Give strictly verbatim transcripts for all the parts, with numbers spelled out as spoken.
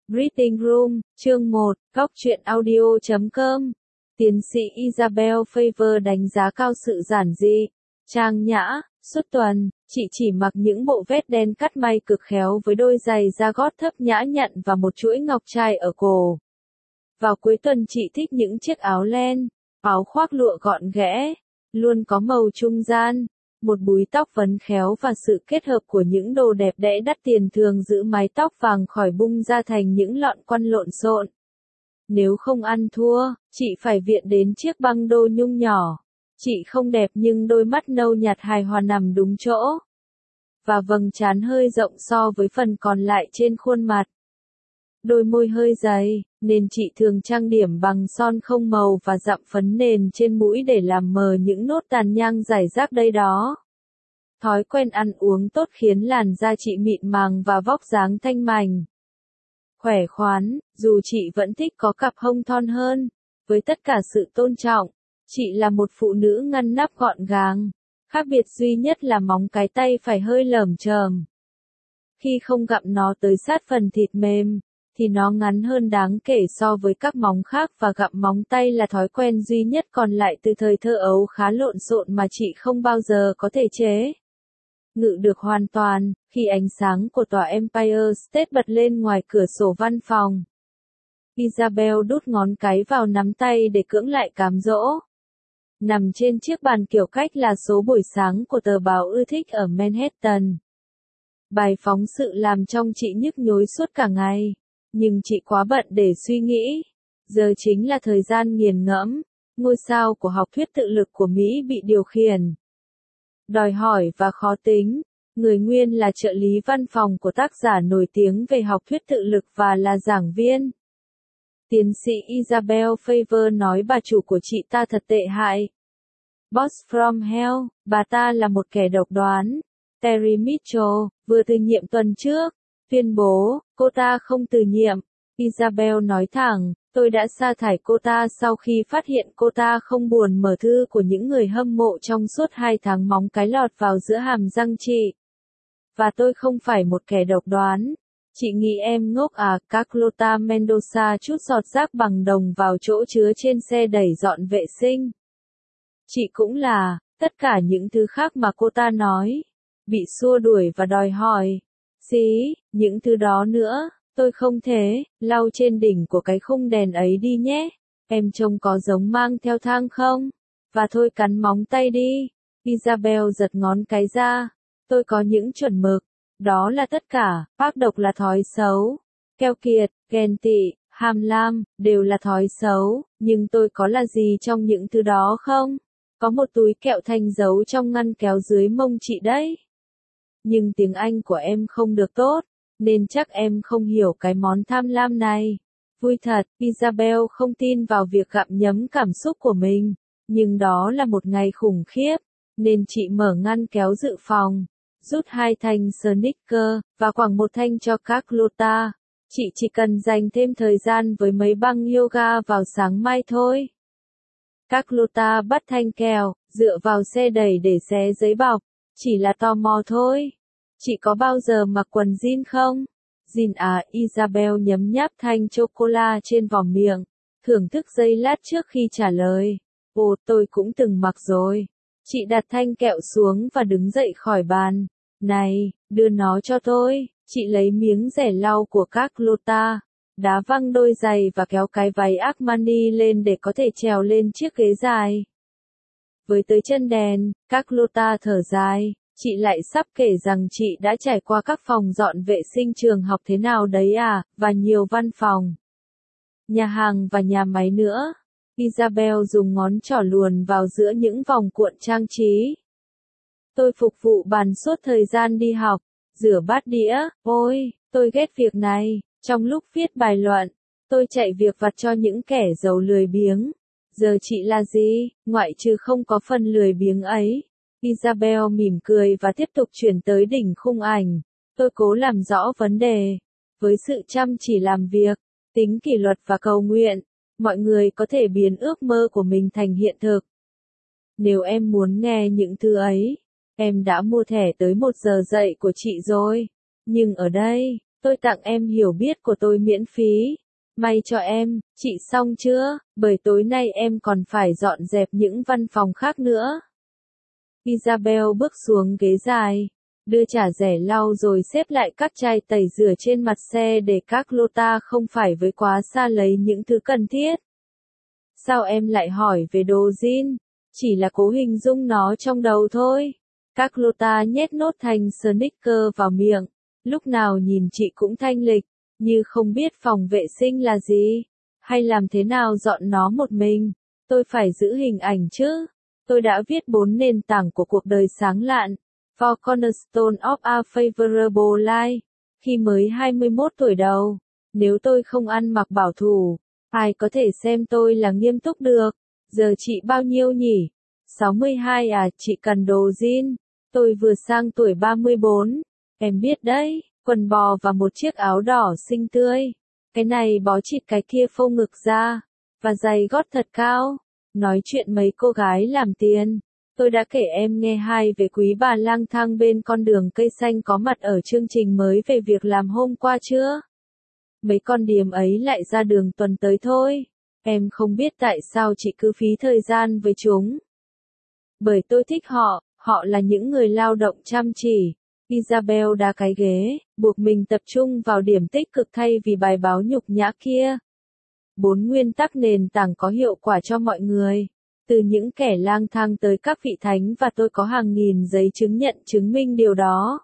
Reading Room, chương một, góc truyện audio chấm com. Tiến sĩ Isabel Favor đánh giá cao sự giản dị, trang nhã. Suốt tuần, chị chỉ mặc những bộ vest đen cắt may cực khéo với đôi giày da gót thấp nhã nhặn và một chuỗi ngọc trai ở cổ. Vào cuối tuần chị thích những chiếc áo len, áo khoác lụa gọn ghẽ, luôn có màu trung gian, một búi tóc vấn khéo và sự kết hợp của những đồ đẹp đẽ đắt tiền thường giữ mái tóc vàng khỏi bung ra thành những lọn quăn lộn xộn. Nếu không ăn thua, chị phải viện đến chiếc băng đô nhung nhỏ. Chị không đẹp nhưng đôi mắt nâu nhạt hài hòa nằm đúng chỗ. Và vầng trán hơi rộng so với phần còn lại trên khuôn mặt. Đôi môi hơi dày, nên chị thường trang điểm bằng son không màu và dặm phấn nền trên mũi để làm mờ những nốt tàn nhang rải rác đây đó. Thói quen ăn uống tốt khiến làn da chị mịn màng và vóc dáng thanh mảnh. Khỏe khoắn, dù chị vẫn thích có cặp hông thon hơn. Với tất cả sự tôn trọng, chị là một phụ nữ ngăn nắp gọn gàng. Khác biệt duy nhất là móng cái tay phải hơi lởm chởm. Khi không gặm nó tới sát phần thịt mềm, thì nó ngắn hơn đáng kể so với các móng khác, và gặm móng tay là thói quen duy nhất còn lại từ thời thơ ấu khá lộn xộn mà chị không bao giờ có thể chế ngự được hoàn toàn, khi ánh sáng của tòa Empire State bật lên ngoài cửa sổ văn phòng. Isabel đút ngón cái vào nắm tay để cưỡng lại cám dỗ. Nằm trên chiếc bàn kiểu cách là số buổi sáng của tờ báo ưa thích ở Manhattan. Bài phóng sự làm trong chị nhức nhối suốt cả ngày, nhưng chị quá bận để suy nghĩ. Giờ chính là thời gian nghiền ngẫm. Ngôi sao của học thuyết tự lực của Mỹ bị điều khiển, đòi hỏi và khó tính. Người nguyên là trợ lý văn phòng của tác giả nổi tiếng về học thuyết tự lực và là giảng viên. Tiến sĩ Isabel Favor nói bà chủ của chị ta thật tệ hại. Boss from hell, bà ta là một kẻ độc đoán. Terry Mitchell, vừa từ nhiệm tuần trước, tuyên bố, cô ta không từ nhiệm. Isabel nói thẳng, tôi đã sa thải cô ta sau khi phát hiện cô ta không buồn mở thư của những người hâm mộ trong suốt hai tháng móng cái lọt vào giữa hàm răng chị. Và tôi không phải một kẻ độc đoán. Chị nghĩ em ngốc à? Carlota Mendoza chút giọt rác bằng đồng vào chỗ chứa trên xe đẩy dọn vệ sinh. Chị cũng là, tất cả những thứ khác mà cô ta nói. Bị xua đuổi và đòi hỏi. Xí, những thứ đó nữa, tôi không thể, lau trên đỉnh của cái khung đèn ấy đi nhé. Em trông có giống mang theo thang không? Và thôi cắn móng tay đi. Isabel giật ngón cái ra. Tôi có những chuẩn mực. Đó là tất cả. Ác độc là thói xấu. Keo kiệt, ghen tị, ham lam, đều là thói xấu. Nhưng tôi có là gì trong những thứ đó không? Có một túi kẹo thanh giấu trong ngăn kéo dưới mông chị đấy. Nhưng tiếng Anh của em không được tốt, nên chắc em không hiểu cái món tham lam này. Vui thật, Isabel không tin vào việc gặm nhấm cảm xúc của mình. Nhưng đó là một ngày khủng khiếp, nên chị mở ngăn kéo dự phòng, rút hai thanh Snickers, và khoảng một thanh cho Carlota. Chị chỉ cần dành thêm thời gian với mấy băng yoga vào sáng mai thôi. Carlota bắt thanh kẹo, dựa vào xe đẩy để xé giấy bọc. Chỉ là tò mò thôi. Chị có bao giờ mặc quần jean không? Jean à? Isabel nhấm nháp thanh chocolate trên vỏ miệng, thưởng thức giây lát trước khi trả lời. Ồ, tôi cũng từng mặc rồi. Chị đặt thanh kẹo xuống và đứng dậy khỏi bàn. Này, đưa nó cho tôi. Chị lấy miếng rẻ lau của Carlota, đá văng đôi giày và kéo cái váy Armani lên để có thể trèo lên chiếc ghế dài. Với tới chân đèn, Carlota thở dài. Chị lại sắp kể rằng chị đã trải qua các phòng dọn vệ sinh trường học thế nào đấy à, và nhiều văn phòng, nhà hàng và nhà máy nữa. Isabel dùng ngón trỏ luồn vào giữa những vòng cuộn trang trí. Tôi phục vụ bàn suốt thời gian đi học, rửa bát đĩa. Ôi, tôi ghét việc này. Trong lúc viết bài luận, tôi chạy việc vặt cho những kẻ giàu lười biếng. Giờ chị là gì, ngoại trừ không có phần lười biếng ấy? Isabel mỉm cười và tiếp tục chuyển tới đỉnh khung ảnh. Tôi cố làm rõ vấn đề. Với sự chăm chỉ làm việc, tính kỷ luật và cầu nguyện, mọi người có thể biến ước mơ của mình thành hiện thực. Nếu em muốn nghe những thứ ấy, em đã mua thẻ tới một giờ dạy của chị rồi. Nhưng ở đây, Tôi tặng em hiểu biết của tôi miễn phí. May cho em, chị xong chưa? Bởi tối nay em còn phải dọn dẹp những văn phòng khác nữa. Isabel bước xuống ghế dài, đưa trả rẻ lau rồi xếp lại các chai tẩy rửa trên mặt xe để Carlotta không phải với quá xa lấy những thứ cần thiết. Sao em lại hỏi về đồ jean? Chỉ là cố hình dung nó trong đầu thôi. Carlotta nhét nốt thành sneaker vào miệng, lúc nào nhìn chị cũng thanh lịch, như không biết phòng vệ sinh là gì, hay làm thế nào dọn nó một mình. Tôi phải giữ hình ảnh chứ. Tôi đã viết bốn nền tảng của cuộc đời sáng lạn. Four Cornerstone of a Favorable Life. Khi mới hai mươi mốt tuổi đầu, nếu tôi không ăn mặc bảo thủ, ai có thể xem tôi là nghiêm túc được. Giờ chị bao nhiêu nhỉ? sáu mươi hai à, chị cần đồ jean. Tôi vừa sang tuổi ba mươi bốn. Em biết đấy, quần bò và một chiếc áo đỏ xinh tươi. Cái này bó chít cái kia phô ngực ra. Và giày gót thật cao. Nói chuyện mấy cô gái làm tiền. Tôi đã kể em nghe hai về quý bà lang thang bên con đường cây xanh có mặt ở chương trình mới về việc làm hôm qua chưa? Mấy con điềm ấy lại ra đường tuần tới thôi. Em không biết tại sao chị cứ phí thời gian với chúng. Bởi tôi thích họ, họ là những người lao động chăm chỉ. Isabel đá cái ghế, buộc mình tập trung vào điểm tích cực thay vì bài báo nhục nhã kia. Bốn nguyên tắc nền tảng có hiệu quả cho mọi người. Từ những kẻ lang thang tới các vị thánh và tôi có hàng nghìn giấy chứng nhận chứng minh điều đó.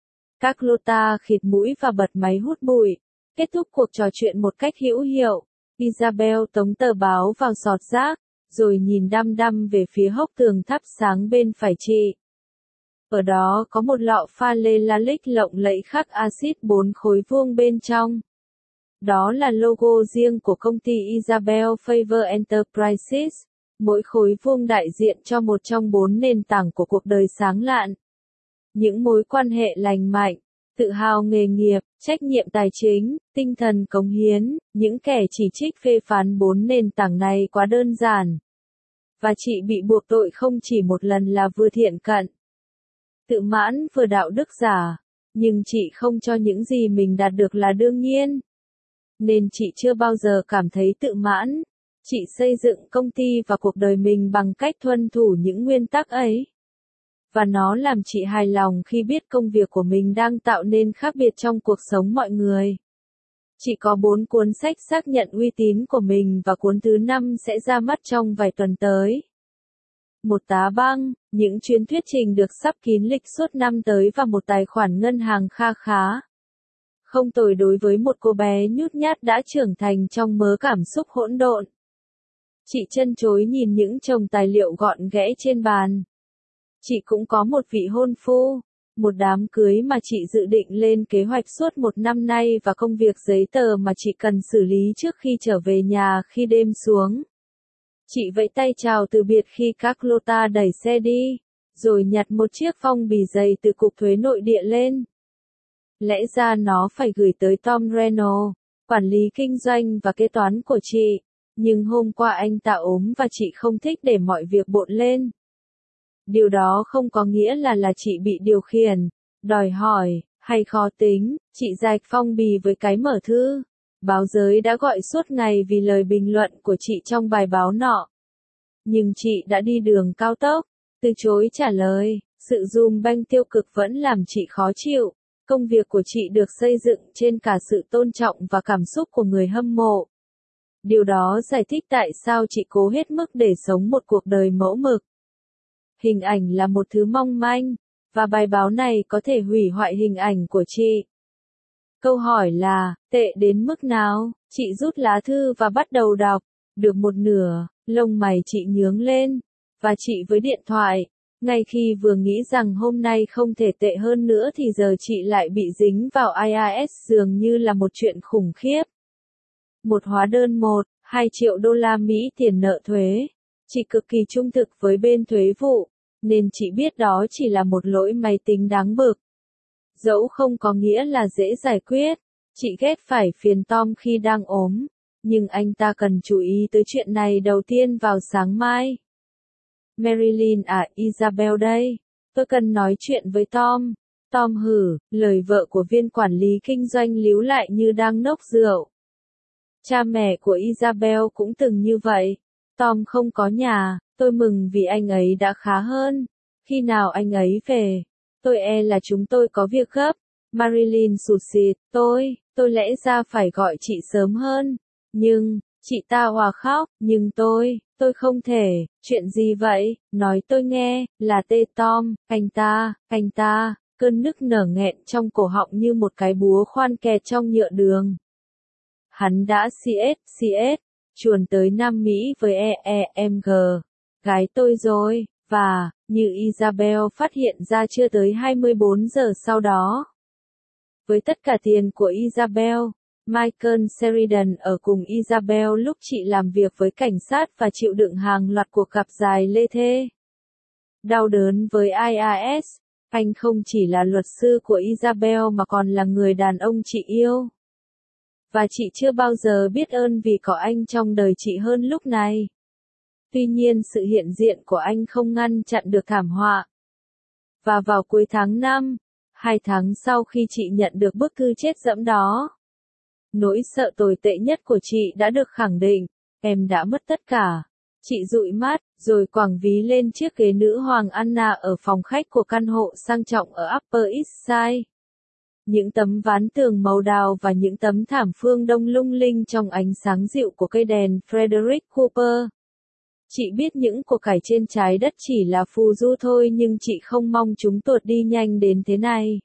Carlotta khịt mũi và bật máy hút bụi. Kết thúc cuộc trò chuyện một cách hữu hiệu. Isabel tống tờ báo vào sọt rác, rồi nhìn đăm đăm về phía hốc tường thắp sáng bên phải chị. Ở đó có một lọ pha lê lalic lộng lẫy khắc axit bốn khối vuông bên trong. Đó là logo riêng của công ty Isabel Favor Enterprises, mỗi khối vuông đại diện cho một trong bốn nền tảng của cuộc đời sáng lạn. Những mối quan hệ lành mạnh, tự hào nghề nghiệp, trách nhiệm tài chính, tinh thần cống hiến, những kẻ chỉ trích phê phán bốn nền tảng này quá đơn giản. Và chị bị buộc tội không chỉ một lần là vừa thiện cận, tự mãn vừa đạo đức giả, nhưng chị không cho những gì mình đạt được là đương nhiên. Nên chị chưa bao giờ cảm thấy tự mãn. Chị xây dựng công ty và cuộc đời mình bằng cách tuân thủ những nguyên tắc ấy. Và nó làm chị hài lòng khi biết công việc của mình đang tạo nên khác biệt trong cuộc sống mọi người. Chị có bốn cuốn sách xác nhận uy tín của mình và cuốn thứ năm sẽ ra mắt trong vài tuần tới. Một tá băng, những chuyến thuyết trình được sắp kín lịch suốt năm tới và một tài khoản ngân hàng kha khá. Không tồi đối với một cô bé nhút nhát đã trưởng thành trong mớ cảm xúc hỗn độn. Chị chân chối nhìn những chồng tài liệu gọn ghẽ trên bàn. Chị cũng có một vị hôn phu, một đám cưới mà chị dự định lên kế hoạch suốt một năm nay và công việc giấy tờ mà chị cần xử lý trước khi trở về nhà khi đêm xuống. Chị vẫy tay chào từ biệt khi Carlotta đẩy xe đi, rồi nhặt một chiếc phong bì dày từ cục thuế nội địa lên. Lẽ ra nó phải gửi tới Tom Reynolds, quản lý kinh doanh và kế toán của chị, nhưng hôm qua anh ta ốm và chị không thích để mọi việc bộn lên. Điều đó không có nghĩa là là chị bị điều khiển, đòi hỏi, hay khó tính. Chị rạch phong bì với cái mở thư. Báo giới đã gọi suốt ngày vì lời bình luận của chị trong bài báo nọ. Nhưng chị đã đi đường cao tốc, từ chối trả lời. Sự dùm beng tiêu cực vẫn làm chị khó chịu. Công việc của chị được xây dựng trên cả sự tôn trọng và cảm xúc của người hâm mộ. Điều đó giải thích tại sao chị cố hết mức để sống một cuộc đời mẫu mực. Hình ảnh là một thứ mong manh, và bài báo này có thể hủy hoại hình ảnh của chị. Câu hỏi là, tệ đến mức nào? Chị rút lá thư và bắt đầu đọc. Được một nửa, lông mày chị nhướng lên. Và chị với điện thoại. Ngay khi vừa nghĩ rằng hôm nay không thể tệ hơn nữa thì giờ chị lại bị dính vào i a ét dường như là một chuyện khủng khiếp. Một hóa đơn một, hai triệu đô la Mỹ tiền nợ thuế. Chị cực kỳ trung thực với bên thuế vụ, nên chị biết đó chỉ là một lỗi máy tính đáng bực. Dẫu không có nghĩa là dễ giải quyết, chị ghét phải phiền Tom khi đang ốm, nhưng anh ta cần chú ý tới chuyện này đầu tiên vào sáng mai. Marilyn à, Isabel đây. Tôi cần nói chuyện với Tom. Tom hử, lời vợ của viên quản lý kinh doanh líu lại như đang nốc rượu. Cha mẹ của Isabel cũng từng như vậy. Tom không có nhà, tôi mừng vì anh ấy đã khá hơn. Khi nào anh ấy về? Tôi e là chúng tôi có việc gấp. Marilyn sụt sịt, tôi, tôi lẽ ra phải gọi chị sớm hơn. Nhưng, chị ta òa khóc, nhưng tôi, tôi không thể, chuyện gì vậy, nói tôi nghe, là tê Tom, anh ta, anh ta, cơn nức nở nghẹn trong cổ họng như một cái búa khoan kẹt trong nhựa đường. Hắn đã xê ét, xê ét, chuồn tới Nam Mỹ với e e em giê, gái tôi rồi, và, như Isabel phát hiện ra chưa tới hai mươi bốn giờ sau đó. Với tất cả tiền của Isabel, Michael Sheridan ở cùng Isabel lúc chị làm việc với cảnh sát và chịu đựng hàng loạt cuộc gặp dài lê thê. Đau đớn với i a ét, anh không chỉ là luật sư của Isabel mà còn là người đàn ông chị yêu. Và chị chưa bao giờ biết ơn vì có anh trong đời chị hơn lúc này. Tuy nhiên sự hiện diện của anh không ngăn chặn được thảm họa. Và vào cuối tháng năm, hai tháng sau khi chị nhận được bức thư chết dẫm đó, nỗi sợ tồi tệ nhất của chị đã được khẳng định, em đã mất tất cả. Chị dụi mắt, rồi quàng ví lên chiếc ghế nữ hoàng Anna ở phòng khách của căn hộ sang trọng ở Upper East Side. Những tấm ván tường màu đào và những tấm thảm phương đông lung linh trong ánh sáng dịu của cây đèn Frederick Cooper. Chị biết những cuộc cải trên trái đất chỉ là phù du thôi nhưng chị không mong chúng tuột đi nhanh đến thế này.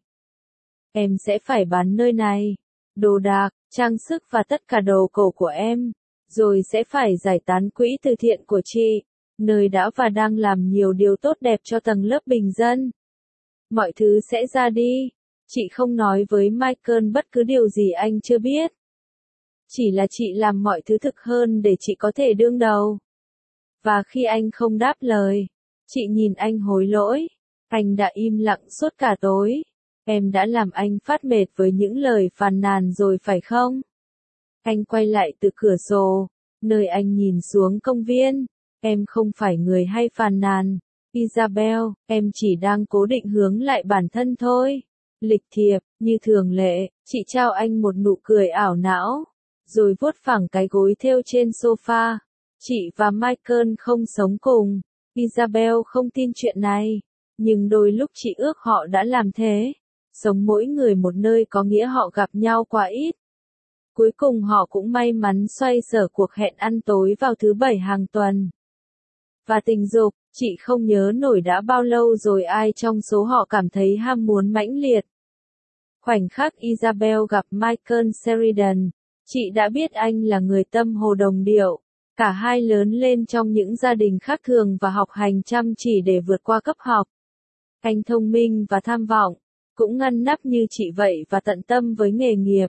Em sẽ phải bán nơi này, đồ đạc, trang sức và tất cả đồ cổ của em, rồi sẽ phải giải tán quỹ từ thiện của chị, nơi đã và đang làm nhiều điều tốt đẹp cho tầng lớp bình dân. Mọi thứ sẽ ra đi. Chị không nói với Michael bất cứ điều gì anh chưa biết. Chỉ là chị làm mọi thứ thực hơn để chị có thể đương đầu. Và khi anh không đáp lời, chị nhìn anh hối lỗi. Anh đã im lặng suốt cả tối. Em đã làm anh phát mệt với những lời phàn nàn rồi phải không? Anh quay lại từ cửa sổ, nơi anh nhìn xuống công viên. Em không phải người hay phàn nàn. Isabel, em chỉ đang cố định hướng lại bản thân thôi. Lịch thiệp, như thường lệ, chị trao anh một nụ cười ảo não, rồi vuốt phẳng cái gối thêu trên sofa. Chị và Michael không sống cùng. Isabel không tin chuyện này, nhưng đôi lúc chị ước họ đã làm thế. Sống mỗi người một nơi có nghĩa họ gặp nhau quá ít. Cuối cùng họ cũng may mắn xoay sở cuộc hẹn ăn tối vào thứ bảy hàng tuần. Và tình dục, chị không nhớ nổi đã bao lâu rồi ai trong số họ cảm thấy ham muốn mãnh liệt. Khoảnh khắc Isabel gặp Michael Sheridan, chị đã biết anh là người tâm hồ đồng điệu. Cả hai lớn lên trong những gia đình khác thường và học hành chăm chỉ để vượt qua cấp học. Anh thông minh và tham vọng, cũng ngăn nắp như chị vậy và tận tâm với nghề nghiệp.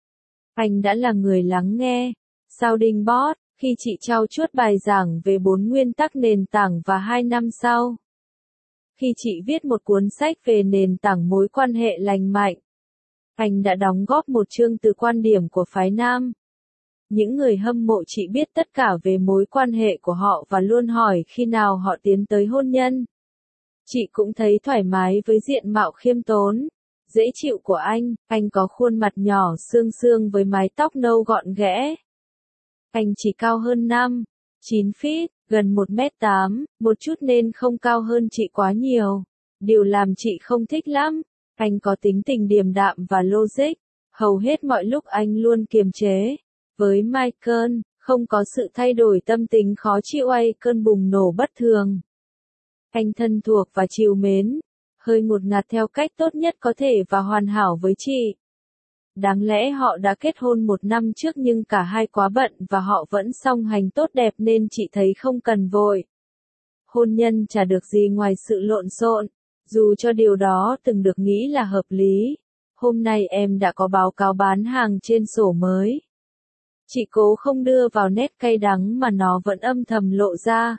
Anh đã là người lắng nghe, sounding board, khi chị trau chuốt bài giảng về bốn nguyên tắc nền tảng và hai năm sau. Khi chị viết một cuốn sách về nền tảng mối quan hệ lành mạnh, anh đã đóng góp một chương từ quan điểm của phái nam. Những người hâm mộ chị biết tất cả về mối quan hệ của họ và luôn hỏi khi nào họ tiến tới hôn nhân. Chị cũng thấy thoải mái với diện mạo khiêm tốn, dễ chịu của anh. Anh có khuôn mặt nhỏ xương xương với mái tóc nâu gọn ghẽ. Anh chỉ cao hơn năm, chín feet, gần một mét tám, một chút nên không cao hơn chị quá nhiều. Điều làm chị không thích lắm. Anh có tính tình điềm đạm và logic. Hầu hết mọi lúc anh luôn kiềm chế. Với Michael, không có sự thay đổi tâm tính khó chịu hay cơn bùng nổ bất thường. Anh thân thuộc và trìu mến, hơi ngột ngạt theo cách tốt nhất có thể và hoàn hảo với chị. Đáng lẽ họ đã kết hôn một năm trước nhưng cả hai quá bận và họ vẫn song hành tốt đẹp nên chị thấy không cần vội. Hôn nhân chả được gì ngoài sự lộn xộn, dù cho điều đó từng được nghĩ là hợp lý. Hôm nay em đã có báo cáo bán hàng trên sổ mới. Chị cố không đưa vào nét cay đắng mà nó vẫn âm thầm lộ ra.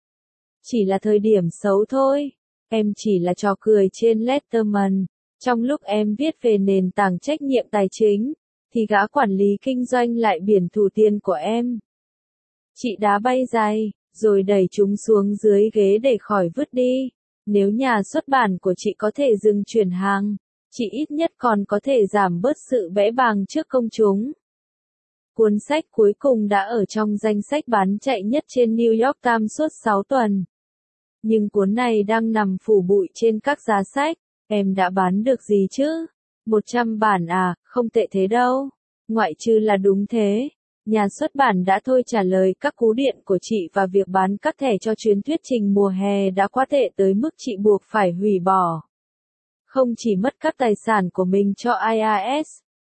Chỉ là thời điểm xấu thôi. Em chỉ là trò cười trên Letterman. Trong lúc em viết về nền tảng trách nhiệm tài chính, thì gã quản lý kinh doanh lại biển thủ tiền của em. Chị đá bay giày, rồi đẩy chúng xuống dưới ghế để khỏi vứt đi. Nếu nhà xuất bản của chị có thể dừng chuyển hàng, chị ít nhất còn có thể giảm bớt sự bẽ bàng trước công chúng. Cuốn sách cuối cùng đã ở trong danh sách bán chạy nhất trên New York Times suốt sáu tuần. Nhưng cuốn này đang nằm phủ bụi trên các giá sách. Em đã bán được gì chứ? một trăm bản à, không tệ thế đâu. Ngoại trừ là đúng thế. Nhà xuất bản đã thôi trả lời các cú điện của chị và việc bán các thẻ cho chuyến thuyết trình mùa hè đã quá tệ tới mức chị buộc phải hủy bỏ. Không chỉ mất các tài sản của mình cho i a ét,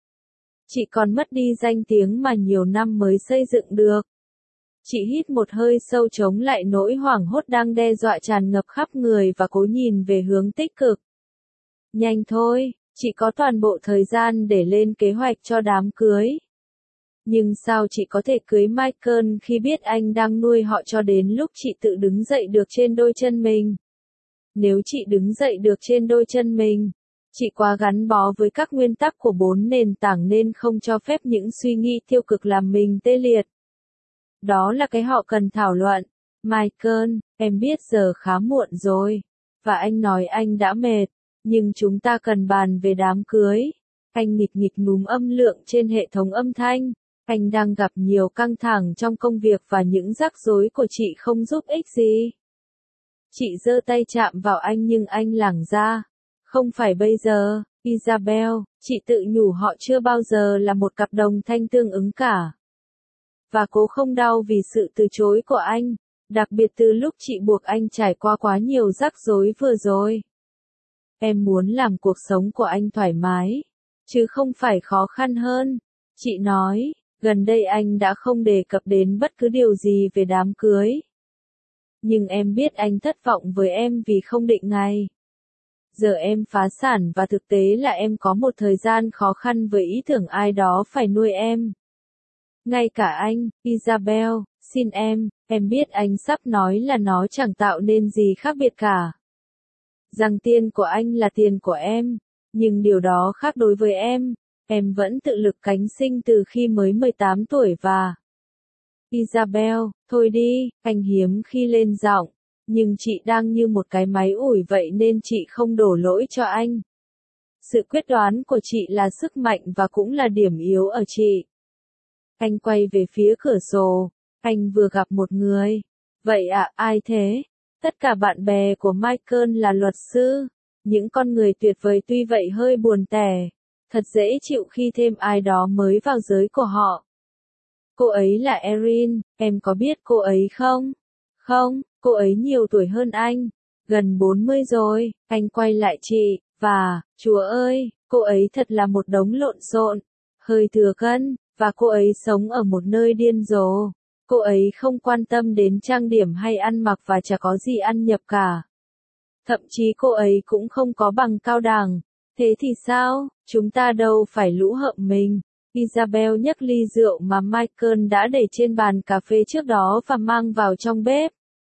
chị còn mất đi danh tiếng mà nhiều năm mới xây dựng được. Chị hít một hơi sâu chống lại nỗi hoảng hốt đang đe dọa tràn ngập khắp người và cố nhìn về hướng tích cực. Nhanh thôi, chị có toàn bộ thời gian để lên kế hoạch cho đám cưới. Nhưng sao chị có thể cưới Michael khi biết anh đang nuôi họ cho đến lúc chị tự đứng dậy được trên đôi chân mình? Nếu chị đứng dậy được trên đôi chân mình, chị quá gắn bó với các nguyên tắc của bốn nền tảng nên không cho phép những suy nghĩ tiêu cực làm mình tê liệt. Đó là cái họ cần thảo luận. Michael, em biết giờ khá muộn rồi. Và anh nói anh đã mệt. Nhưng chúng ta cần bàn về đám cưới. Anh nghịch nghịch núm âm lượng trên hệ thống âm thanh. Anh đang gặp nhiều căng thẳng trong công việc và những rắc rối của chị không giúp ích gì. Chị giơ tay chạm vào anh nhưng anh lảng ra. Không phải bây giờ, Isabel, chị tự nhủ họ chưa bao giờ là một cặp đồng thanh tương ứng cả. Và cố không đau vì sự từ chối của anh, đặc biệt từ lúc chị buộc anh trải qua quá nhiều rắc rối vừa rồi. Em muốn làm cuộc sống của anh thoải mái, chứ không phải khó khăn hơn. Chị nói, gần đây anh đã không đề cập đến bất cứ điều gì về đám cưới. Nhưng em biết anh thất vọng với em vì không định ngày. Giờ em phá sản và thực tế là em có một thời gian khó khăn với ý tưởng ai đó phải nuôi em. Ngay cả anh, Isabel, xin em, em biết anh sắp nói là nó chẳng tạo nên gì khác biệt cả. Rằng tiền của anh là tiền của em, nhưng điều đó khác đối với em, em vẫn tự lực cánh sinh từ khi mới mười tám tuổi và... Isabel, thôi đi, anh hiếm khi lên giọng, nhưng chị đang như một cái máy ủi vậy nên chị không đổ lỗi cho anh. Sự quyết đoán của chị là sức mạnh và cũng là điểm yếu ở chị. Anh quay về phía cửa sổ, anh vừa gặp một người. Vậy ạ, à, ai thế? Tất cả bạn bè của Michael là luật sư, những con người tuyệt vời tuy vậy hơi buồn tẻ. Thật dễ chịu khi thêm ai đó mới vào giới của họ. Cô ấy là Erin, em có biết cô ấy không? Không, cô ấy nhiều tuổi hơn anh, gần bốn mươi rồi. Anh quay lại chị, và, Chúa ơi, cô ấy thật là một đống lộn xộn, hơi thừa cân, và cô ấy sống ở một nơi điên rồ. Cô ấy không quan tâm đến trang điểm hay ăn mặc và chả có gì ăn nhập cả. Thậm chí cô ấy cũng không có bằng cao đẳng. Thế thì sao, chúng ta đâu phải lũ hợm mình. Isabel nhấc ly rượu mà Michael đã để trên bàn cà phê trước đó và mang vào trong bếp.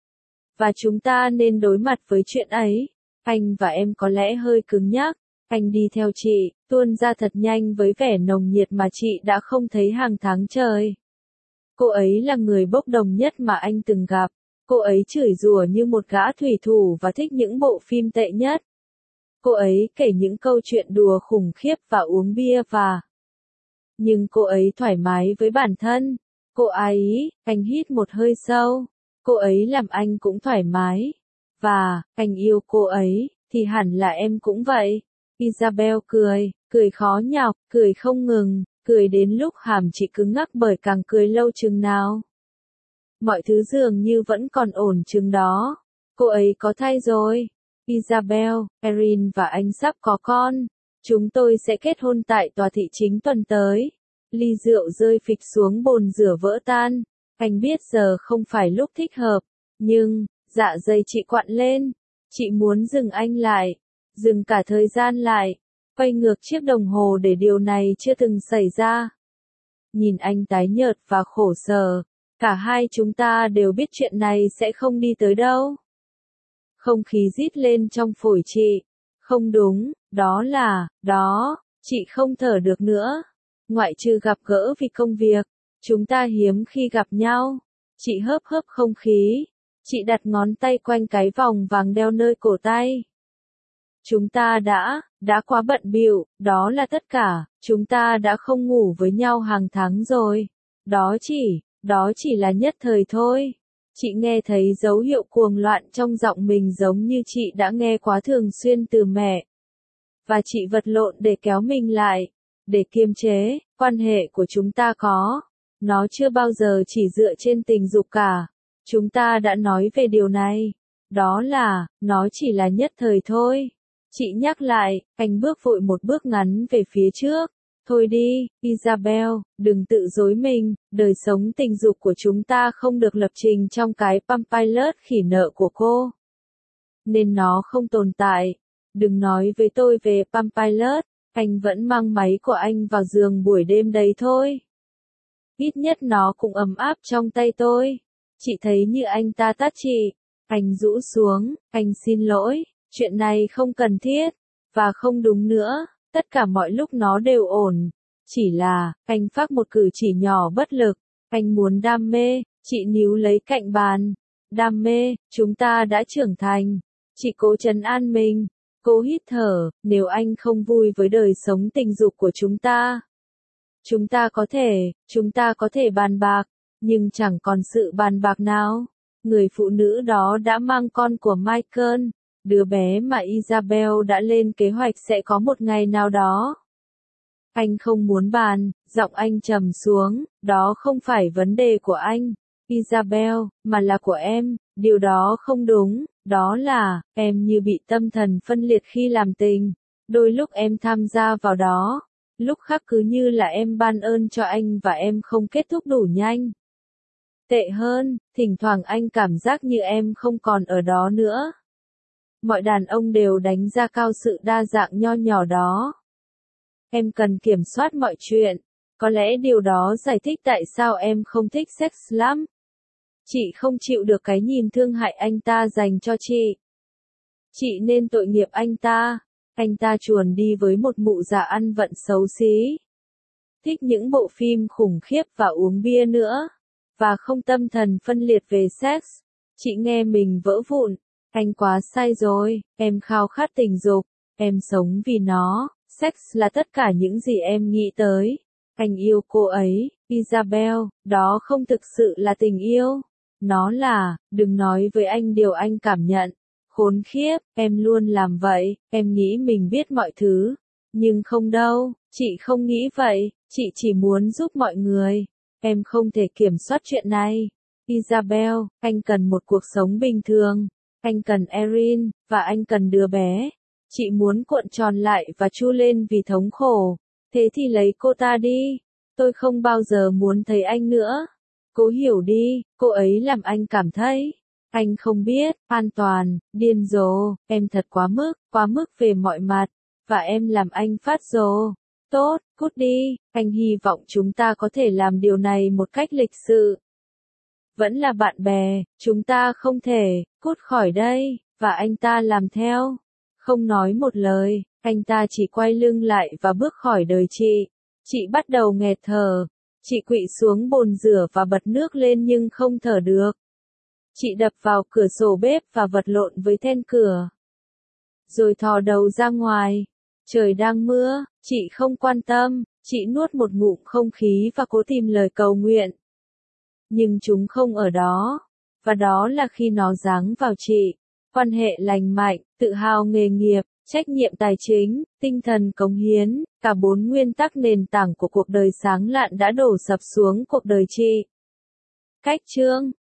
Và chúng ta nên đối mặt với chuyện ấy. Anh và em có lẽ hơi cứng nhắc. Anh đi theo chị, tuôn ra thật nhanh với vẻ nồng nhiệt mà chị đã không thấy hàng tháng trời. Cô ấy là người bốc đồng nhất mà anh từng gặp. Cô ấy chửi rủa như một gã thủy thủ và thích những bộ phim tệ nhất. Cô ấy kể những câu chuyện đùa khủng khiếp và uống bia và... Nhưng cô ấy thoải mái với bản thân. Cô ấy, anh hít một hơi sâu. Cô ấy làm anh cũng thoải mái. Và, anh yêu cô ấy, thì hẳn là em cũng vậy. Isabel cười, cười khó nhọc, cười không ngừng, cười đến lúc hàm chị cứng ngắc bởi càng cười lâu chừng nào. Mọi thứ dường như vẫn còn ổn chừng đó. Cô ấy có thai rồi. Isabel, Erin và anh sắp có con. Chúng tôi sẽ kết hôn tại tòa thị chính tuần tới. Ly rượu rơi phịch xuống bồn rửa vỡ tan. Anh biết giờ không phải lúc thích hợp. Nhưng, dạ dày chị quặn lên. Chị muốn dừng anh lại. Dừng cả thời gian lại. Quay ngược chiếc đồng hồ để điều này chưa từng xảy ra. Nhìn anh tái nhợt và khổ sở. Cả hai chúng ta đều biết chuyện này sẽ không đi tới đâu. Không khí rít lên trong phổi chị. Không đúng, đó là, đó, chị không thở được nữa. Ngoại trừ gặp gỡ vì công việc, chúng ta hiếm khi gặp nhau. Chị hớp hớp không khí. Chị đặt ngón tay quanh cái vòng vàng đeo nơi cổ tay. Chúng ta đã, Đã quá bận bịu, đó là tất cả, chúng ta đã không ngủ với nhau hàng tháng rồi. Đó chỉ, đó chỉ là nhất thời thôi. Chị nghe thấy dấu hiệu cuồng loạn trong giọng mình giống như chị đã nghe quá thường xuyên từ mẹ. Và chị vật lộn để kéo mình lại, để kiềm chế, quan hệ của chúng ta có. Nó chưa bao giờ chỉ dựa trên tình dục cả. Chúng ta đã nói về điều này. Đó là, nó chỉ là nhất thời thôi. Chị nhắc lại, anh bước vội một bước ngắn về phía trước. Thôi đi, Isabel, đừng tự dối mình, đời sống tình dục của chúng ta không được lập trình trong cái Pampilot khỉ nợ của cô. Nên nó không tồn tại. Đừng nói với tôi về Pampilot, anh vẫn mang máy của anh vào giường buổi đêm đấy thôi. Ít nhất nó cũng ấm áp trong tay tôi. Chị thấy như anh ta tát chị. Anh rũ xuống, anh xin lỗi, chuyện này không cần thiết, và không đúng nữa, tất cả mọi lúc nó đều ổn. Chỉ là, anh phát một cử chỉ nhỏ bất lực, anh muốn đam mê, chị níu lấy cạnh bàn. Đam mê, chúng ta đã trưởng thành. Chị cố trấn an mình, cố hít thở, nếu anh không vui với đời sống tình dục của chúng ta. Chúng ta có thể, chúng ta có thể bàn bạc, nhưng chẳng còn sự bàn bạc nào. Người phụ nữ đó đã mang con của Michael, đứa bé mà Isabel đã lên kế hoạch sẽ có một ngày nào đó. Anh không muốn bàn, giọng anh trầm xuống, đó không phải vấn đề của anh, Isabel, mà là của em, điều đó không đúng, đó là, em như bị tâm thần phân liệt khi làm tình. Đôi lúc em tham gia vào đó, lúc khác cứ như là em ban ơn cho anh và em không kết thúc đủ nhanh. Tệ hơn, thỉnh thoảng anh cảm giác như em không còn ở đó nữa. Mọi đàn ông đều đánh giá cao sự đa dạng nho nhỏ đó. Em cần kiểm soát mọi chuyện. Có lẽ điều đó giải thích tại sao em không thích sex lắm. Chị không chịu được cái nhìn thương hại anh ta dành cho chị. Chị nên tội nghiệp anh ta. Anh ta chuồn đi với một mụ già ăn vận xấu xí. Thích những bộ phim khủng khiếp và uống bia nữa. Và không tâm thần phân liệt về sex. Chị nghe mình vỡ vụn. Anh quá sai rồi, em khao khát tình dục. Em sống vì nó. Sex là tất cả những gì em nghĩ tới. Anh yêu cô ấy, Isabel, đó không thực sự là tình yêu. Nó là, đừng nói với anh điều anh cảm nhận. Khốn khiếp, em luôn làm vậy, em nghĩ mình biết mọi thứ. Nhưng không đâu, chị không nghĩ vậy, chị chỉ muốn giúp mọi người. Em không thể kiểm soát chuyện này. Isabel, anh cần một cuộc sống bình thường. Anh cần Erin, và anh cần đứa bé. Chị muốn cuộn tròn lại và chu lên vì thống khổ. Thế thì lấy cô ta đi. Tôi không bao giờ muốn thấy anh nữa. Cố hiểu đi, cô ấy làm anh cảm thấy. Anh không biết, an toàn, điên rồ, em thật quá mức, quá mức về mọi mặt. Và em làm anh phát rồ. Tốt, cút đi, anh hy vọng chúng ta có thể làm điều này một cách lịch sự. Vẫn là bạn bè, chúng ta không thể, cút khỏi đây, và anh ta làm theo. Không nói một lời, anh ta chỉ quay lưng lại và bước khỏi đời chị. Chị bắt đầu nghẹt thở. Chị quỵ xuống bồn rửa và bật nước lên nhưng không thở được. Chị đập vào cửa sổ bếp và vật lộn với then cửa. Rồi thò đầu ra ngoài. Trời đang mưa, chị không quan tâm, chị nuốt một ngụm không khí và cố tìm lời cầu nguyện. Nhưng chúng không ở đó. Và đó là khi nó giáng vào chị. Quan hệ lành mạnh, tự hào nghề nghiệp, trách nhiệm tài chính, tinh thần cống hiến, cả bốn nguyên tắc nền tảng của cuộc đời sáng lạn đã đổ sập xuống cuộc đời chị. Cách chương